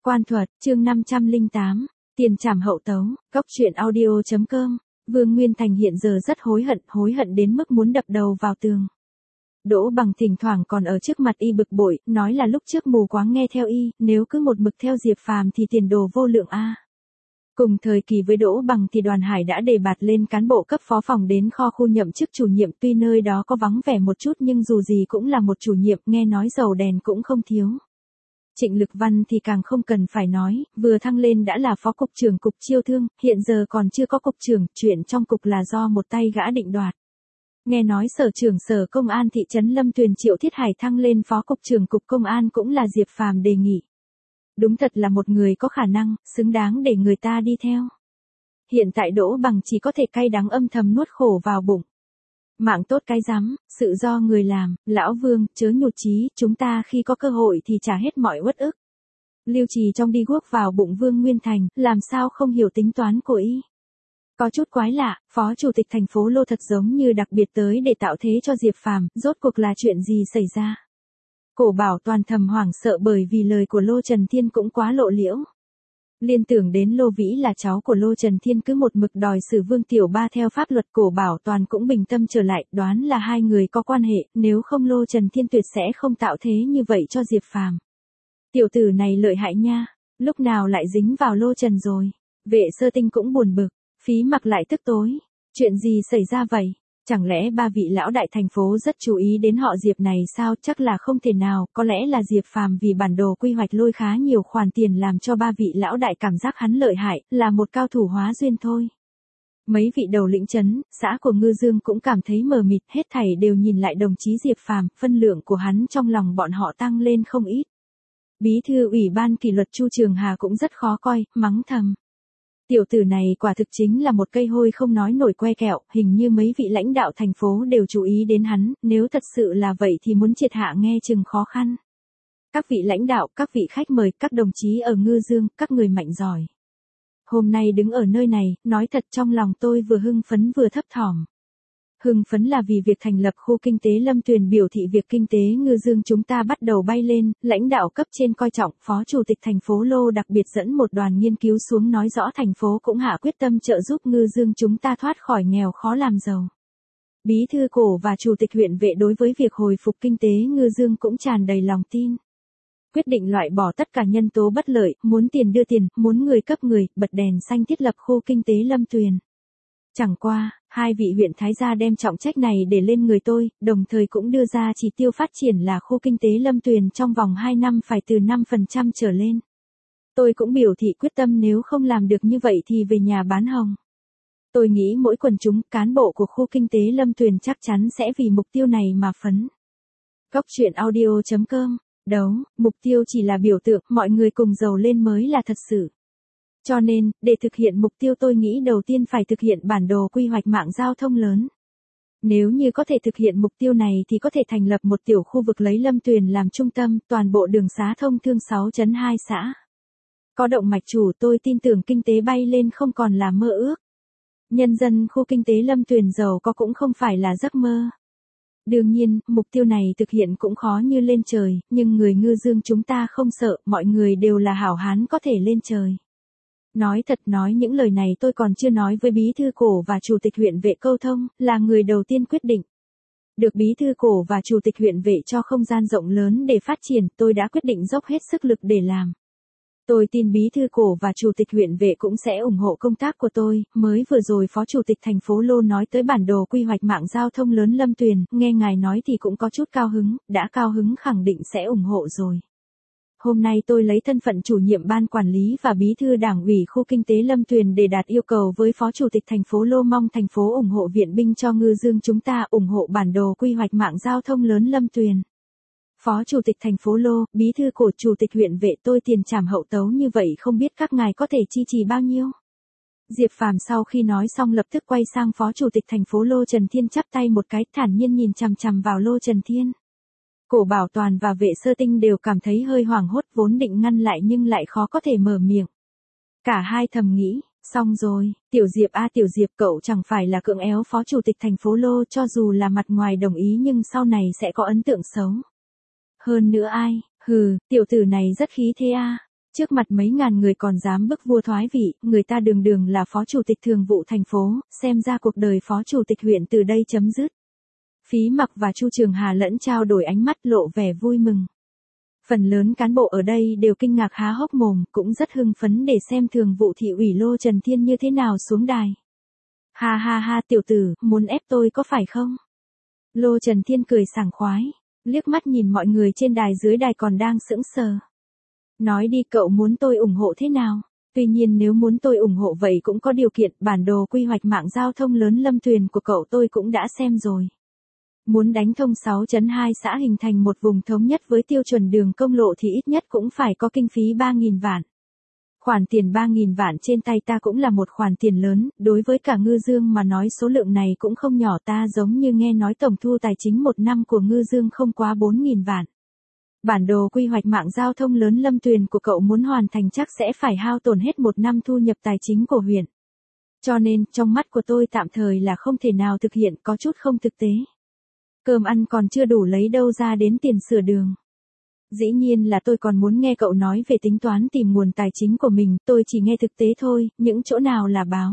Quan thuật, chương 508, tiền trảm hậu tấu, góc truyện audio.com. Vương Nguyên Thành hiện giờ rất hối hận đến mức muốn đập đầu vào tường. Đỗ Bằng thỉnh thoảng còn ở trước mặt y bực bội, nói là lúc trước mù quáng nghe theo y, nếu cứ một mực theo Diệp Phàm thì tiền đồ vô lượng a. Cùng thời kỳ với Đỗ Bằng thì Đoàn Hải đã đề bạt lên cán bộ cấp phó phòng đến kho khu nhậm chức chủ nhiệm, tuy nơi đó có vắng vẻ một chút nhưng dù gì cũng là một chủ nhiệm, nghe nói dầu đèn cũng không thiếu. Trịnh Lực Văn thì càng không cần phải nói, vừa thăng lên đã là phó cục trưởng cục chiêu thương, hiện giờ còn chưa có cục trưởng, chuyện trong cục là do một tay gã định đoạt. Nghe nói sở trưởng sở công an thị trấn Lâm Tuyền Triệu Thiết Hải thăng lên phó cục trưởng cục công an cũng là Diệp Phàm đề nghị. Đúng thật là một người có khả năng, xứng đáng để người ta đi theo. Hiện tại Đỗ Bằng chỉ có thể cay đắng âm thầm nuốt khổ vào bụng. Mạng tốt cái rắm, sự do người làm, lão Vương, chớ nhụt chí, chúng ta khi có cơ hội thì trả hết mọi uất ức. Lưu Trì trong đi guốc vào bụng Vương Nguyên Thành, làm sao không hiểu tính toán của y. Có chút quái lạ, phó chủ tịch thành phố Lô thật giống như đặc biệt tới để tạo thế cho Diệp Phàm, rốt cuộc là chuyện gì xảy ra. Cổ Bảo Toàn thầm hoảng sợ bởi vì lời của Lô Trần Thiên cũng quá lộ liễu. Liên tưởng đến Lô Vĩ là cháu của Lô Trần Thiên cứ một mực đòi xử Vương Tiểu Ba theo pháp luật, Cổ Bảo Toàn cũng bình tâm trở lại, đoán là hai người có quan hệ, nếu không Lô Trần Thiên tuyệt sẽ không tạo thế như vậy cho Diệp Phàm. Tiểu tử này lợi hại nha, lúc nào lại dính vào Lô Trần rồi. Vệ Sơ Tinh cũng buồn bực, Phí Mặc lại tức tối, chuyện gì xảy ra vậy? Chẳng lẽ ba vị lão đại thành phố rất chú ý đến họ Diệp này sao? Chắc là không thể nào, có lẽ là Diệp Phàm vì bản đồ quy hoạch lôi khá nhiều khoản tiền làm cho ba vị lão đại cảm giác hắn lợi hại, là một cao thủ hóa duyên thôi. Mấy vị đầu lĩnh trấn, xã của Ngư Dương cũng cảm thấy mờ mịt, hết thảy đều nhìn lại đồng chí Diệp Phàm, phân lượng của hắn trong lòng bọn họ tăng lên không ít. Bí thư ủy ban kỷ luật Chu Trường Hà cũng rất khó coi, mắng thầm. Tiểu tử này quả thực chính là một cây hôi không nói nổi que kẹo, hình như mấy vị lãnh đạo thành phố đều chú ý đến hắn, nếu thật sự là vậy thì muốn triệt hạ nghe chừng khó khăn. Các vị lãnh đạo, các vị khách mời, các đồng chí ở Ngư Dương, các người mạnh giỏi. Hôm nay đứng ở nơi này, nói thật trong lòng tôi vừa hưng phấn vừa thấp thỏm. Hưng phấn là vì việc thành lập khu kinh tế Lâm Tuyền biểu thị việc kinh tế Ngư Dương chúng ta bắt đầu bay lên, lãnh đạo cấp trên coi trọng, phó chủ tịch thành phố Lô đặc biệt dẫn một đoàn nghiên cứu xuống nói rõ thành phố cũng hạ quyết tâm trợ giúp Ngư Dương chúng ta thoát khỏi nghèo khó làm giàu. Bí thư Cổ và chủ tịch huyện Vệ đối với việc hồi phục kinh tế Ngư Dương cũng tràn đầy lòng tin. Quyết định loại bỏ tất cả nhân tố bất lợi, muốn tiền đưa tiền, muốn người cấp người, bật đèn xanh thiết lập khu kinh tế Lâm Tuyền. Chẳng qua, hai vị huyện Thái gia đem trọng trách này để lên người tôi, đồng thời cũng đưa ra chỉ tiêu phát triển là khu kinh tế Lâm Tuyền trong vòng 2 năm phải từ 5% trở lên. Tôi cũng biểu thị quyết tâm nếu không làm được như vậy thì về nhà bán hồng. Tôi nghĩ mỗi quần chúng, cán bộ của khu kinh tế Lâm Tuyền chắc chắn sẽ vì mục tiêu này mà phấn. Góc truyện audio.com. Đấu, mục tiêu chỉ là biểu tượng, mọi người cùng giàu lên mới là thật sự. Cho nên, để thực hiện mục tiêu tôi nghĩ đầu tiên phải thực hiện bản đồ quy hoạch mạng giao thông lớn. Nếu như có thể thực hiện mục tiêu này thì có thể thành lập một tiểu khu vực lấy Lâm Tuyền làm trung tâm, toàn bộ đường xá thông thương 6.2 xã. Có động mạch chủ tôi tin tưởng kinh tế bay lên không còn là mơ ước. Nhân dân khu kinh tế Lâm Tuyền giàu có cũng không phải là giấc mơ. Đương nhiên, mục tiêu này thực hiện cũng khó như lên trời, nhưng người Ngư Dương chúng ta không sợ, mọi người đều là hảo hán có thể lên trời. Nói thật, nói những lời này tôi còn chưa nói với bí thư Cổ và chủ tịch huyện Vệ câu thông, là người đầu tiên quyết định. Được bí thư Cổ và chủ tịch huyện Vệ cho không gian rộng lớn để phát triển, tôi đã quyết định dốc hết sức lực để làm. Tôi tin bí thư Cổ và chủ tịch huyện Vệ cũng sẽ ủng hộ công tác của tôi, mới vừa rồi phó chủ tịch thành phố Lô nói tới bản đồ quy hoạch mạng giao thông lớn Lâm Tuyền, nghe ngài nói thì cũng có chút cao hứng, đã cao hứng khẳng định sẽ ủng hộ rồi. Hôm nay tôi lấy thân phận chủ nhiệm ban quản lý và bí thư đảng ủy khu kinh tế Lâm Tuyền để đạt yêu cầu với phó chủ tịch thành phố Lô, mong thành phố ủng hộ viện binh cho Ngư Dương chúng ta, ủng hộ bản đồ quy hoạch mạng giao thông lớn Lâm Tuyền. Phó chủ tịch thành phố Lô, bí thư Cổ, chủ tịch huyện Vệ, tôi tiền trảm hậu tấu như vậy không biết các ngài có thể chi trì bao nhiêu. Diệp Phàm sau khi nói xong lập tức quay sang phó chủ tịch thành phố Lô Trần Thiên chắp tay một cái, thản nhiên nhìn chằm chằm vào Lô Trần Thiên. Cổ Bảo Toàn và Vệ Sơ Tinh đều cảm thấy hơi hoảng hốt, vốn định ngăn lại nhưng lại khó có thể mở miệng. Cả hai thầm nghĩ, xong rồi, Tiểu Diệp a Tiểu Diệp, cậu chẳng phải là cưỡng ép phó chủ tịch thành phố Lô, cho dù là mặt ngoài đồng ý nhưng sau này sẽ có ấn tượng xấu. Hơn nữa ai, tiểu tử này rất khí thế a. Trước mặt mấy ngàn người còn dám bức vua thoái vị, người ta đường đường là phó chủ tịch thường vụ thành phố, xem ra cuộc đời phó chủ tịch huyện từ đây chấm dứt. Phí Mặc và Chu Trường Hà lẫn trao đổi ánh mắt lộ vẻ vui mừng. Phần lớn cán bộ ở đây đều kinh ngạc há hốc mồm, cũng rất hưng phấn để xem thường vụ thị ủy Lô Trần Thiên như thế nào xuống đài. Ha ha ha, tiểu tử, muốn ép tôi có phải không? Lô Trần Thiên cười sảng khoái, liếc mắt nhìn mọi người trên đài dưới đài còn đang sững sờ. Nói đi, cậu muốn tôi ủng hộ thế nào? Tuy nhiên nếu muốn tôi ủng hộ vậy cũng có điều kiện, bản đồ quy hoạch mạng giao thông lớn Lâm Tuyền của cậu tôi cũng đã xem rồi. Muốn đánh thông 6.2 xã hình thành một vùng thống nhất với tiêu chuẩn đường công lộ thì ít nhất cũng phải có kinh phí 3.000 vạn. Khoản tiền 3.000 vạn trên tay ta cũng là một khoản tiền lớn, đối với cả Ngư Dương mà nói số lượng này cũng không nhỏ, ta giống như nghe nói tổng thu tài chính một năm của Ngư Dương không quá 4.000 vạn. Bản đồ quy hoạch mạng giao thông lớn Lâm Tuyền của cậu muốn hoàn thành chắc sẽ phải hao tổn hết một năm thu nhập tài chính của huyện. Cho nên, trong mắt của tôi tạm thời là không thể nào thực hiện, có chút không thực tế. Cơm ăn còn chưa đủ lấy đâu ra đến tiền sửa đường. Dĩ nhiên là tôi còn muốn nghe cậu nói về tính toán tìm nguồn tài chính của mình, tôi chỉ nghe thực tế thôi, những chỗ nào là báo.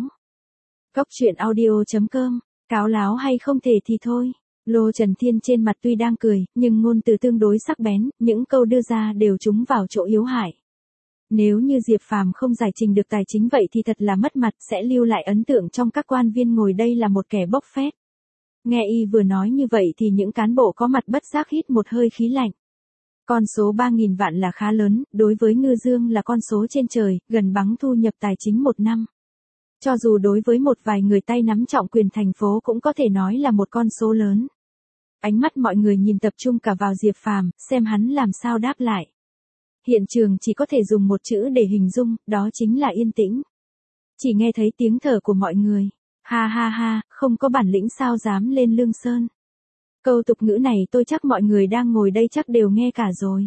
Góc chuyện audio.com, cáo láo hay không thể thì thôi. Lô Trần Thiên trên mặt tuy đang cười, nhưng ngôn từ tương đối sắc bén, những câu đưa ra đều trúng vào chỗ yếu hại. Nếu như Diệp Phàm không giải trình được tài chính vậy thì thật là mất mặt, sẽ lưu lại ấn tượng trong các quan viên ngồi đây là một kẻ bốc phét. Nghe y vừa nói như vậy thì những cán bộ có mặt bất giác hít một hơi khí lạnh. Con số 3.000 vạn là khá lớn, đối với Ngư Dương là con số trên trời, gần bằng thu nhập tài chính một năm. Cho dù đối với một vài người tay nắm trọng quyền thành phố cũng có thể nói là một con số lớn. Ánh mắt mọi người nhìn tập trung cả vào Diệp Phàm, xem hắn làm sao đáp lại. Hiện trường chỉ có thể dùng một chữ để hình dung, đó chính là yên tĩnh. Chỉ nghe thấy tiếng thở của mọi người. Ha ha ha, không có bản lĩnh sao dám lên Lương Sơn. Câu tục ngữ này tôi chắc mọi người đang ngồi đây chắc đều nghe cả rồi.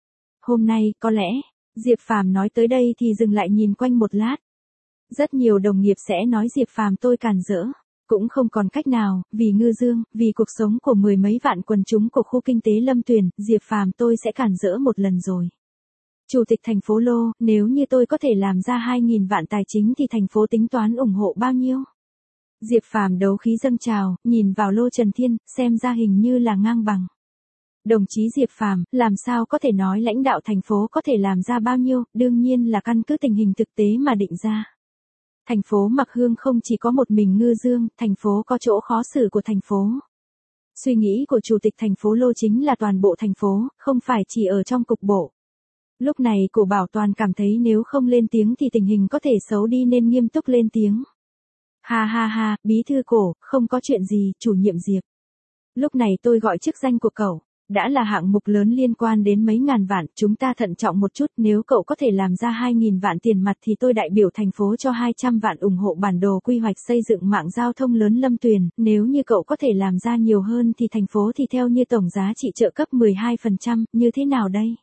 Hôm nay, có lẽ, Diệp Phàm nói tới đây thì dừng lại nhìn quanh một lát. Rất nhiều đồng nghiệp sẽ nói Diệp Phàm tôi càn rỡ. Cũng không còn cách nào, vì Ngư Dương, vì cuộc sống của mười mấy vạn quần chúng của khu kinh tế Lâm Tuyền, Diệp Phàm tôi sẽ cản rỡ một lần rồi. Chủ tịch thành phố Lô, nếu như tôi có thể làm ra 2.000 vạn tài chính thì thành phố tính toán ủng hộ bao nhiêu? Diệp Phàm đấu khí dâng trào, nhìn vào Lô Trần Thiên, xem ra hình như là ngang bằng. Đồng chí Diệp Phàm, làm sao có thể nói lãnh đạo thành phố có thể làm ra bao nhiêu, đương nhiên là căn cứ tình hình thực tế mà định ra. Thành phố Mặc Hương không chỉ có một mình Ngư Dương, thành phố có chỗ khó xử của thành phố. Suy nghĩ của chủ tịch thành phố Lô chính là toàn bộ thành phố, không phải chỉ ở trong cục bộ. Lúc này Cổ Bảo Toàn cảm thấy nếu không lên tiếng thì tình hình có thể xấu đi nên nghiêm túc lên tiếng. Ha ha ha, bí thư Cổ, không có chuyện gì, chủ nhiệm Diệp. Lúc này tôi gọi chức danh của cậu. Đã là hạng mục lớn liên quan đến mấy ngàn vạn, chúng ta thận trọng một chút, nếu cậu có thể làm ra 2.000 vạn tiền mặt thì tôi đại biểu thành phố cho 200 vạn ủng hộ bản đồ quy hoạch xây dựng mạng giao thông lớn Lâm Tuyền, nếu như cậu có thể làm ra nhiều hơn thì thành phố thì theo như tổng giá trị trợ cấp 12%, như thế nào đây?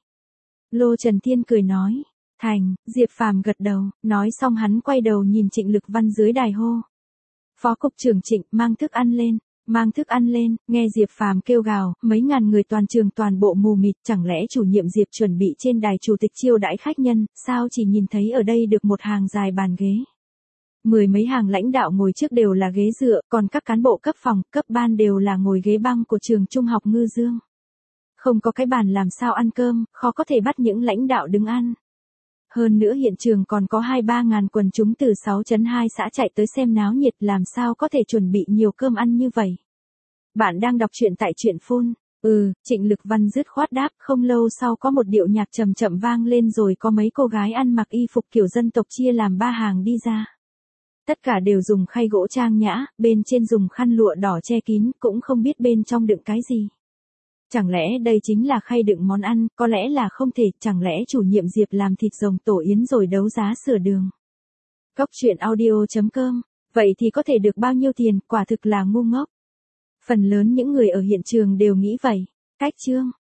Lô Trần Thiên cười nói, thành, Diệp Phàm gật đầu, nói xong hắn quay đầu nhìn Trịnh Lực Văn dưới đài hô. Phó cục trưởng Trịnh, mang thức ăn lên. Mang thức ăn lên, nghe Diệp Phàm kêu gào, mấy ngàn người toàn trường toàn bộ mù mịt, chẳng lẽ chủ nhiệm Diệp chuẩn bị trên đài chủ tịch chiêu đãi khách nhân, sao chỉ nhìn thấy ở đây được một hàng dài bàn ghế. Mười mấy hàng lãnh đạo ngồi trước đều là ghế dựa, còn các cán bộ cấp phòng, cấp ban đều là ngồi ghế băng của trường trung học Ngư Dương. Không có cái bàn làm sao ăn cơm, khó có thể bắt những lãnh đạo đứng ăn. Hơn nữa hiện trường còn có 2-3 ngàn quần chúng từ 6.2 xã chạy tới xem náo nhiệt, làm sao có thể chuẩn bị nhiều cơm ăn như vậy. Bạn đang đọc truyện tại truyện phun. Trịnh Lực Văn dứt khoát đáp, không lâu sau có một điệu nhạc trầm chậm vang lên rồi có mấy cô gái ăn mặc y phục kiểu dân tộc chia làm 3 hàng đi ra. Tất cả đều dùng khay gỗ trang nhã, bên trên dùng khăn lụa đỏ che kín, cũng không biết bên trong đựng cái gì. Chẳng lẽ đây chính là khay đựng món ăn, có lẽ là không thể, chẳng lẽ chủ nhiệm Diệp làm thịt rồng tổ yến rồi đấu giá sửa đường. Góc chuyện audio.com, vậy thì có thể được bao nhiêu tiền, quả thực là ngu ngốc. Phần lớn những người ở hiện trường đều nghĩ vậy. Cách chương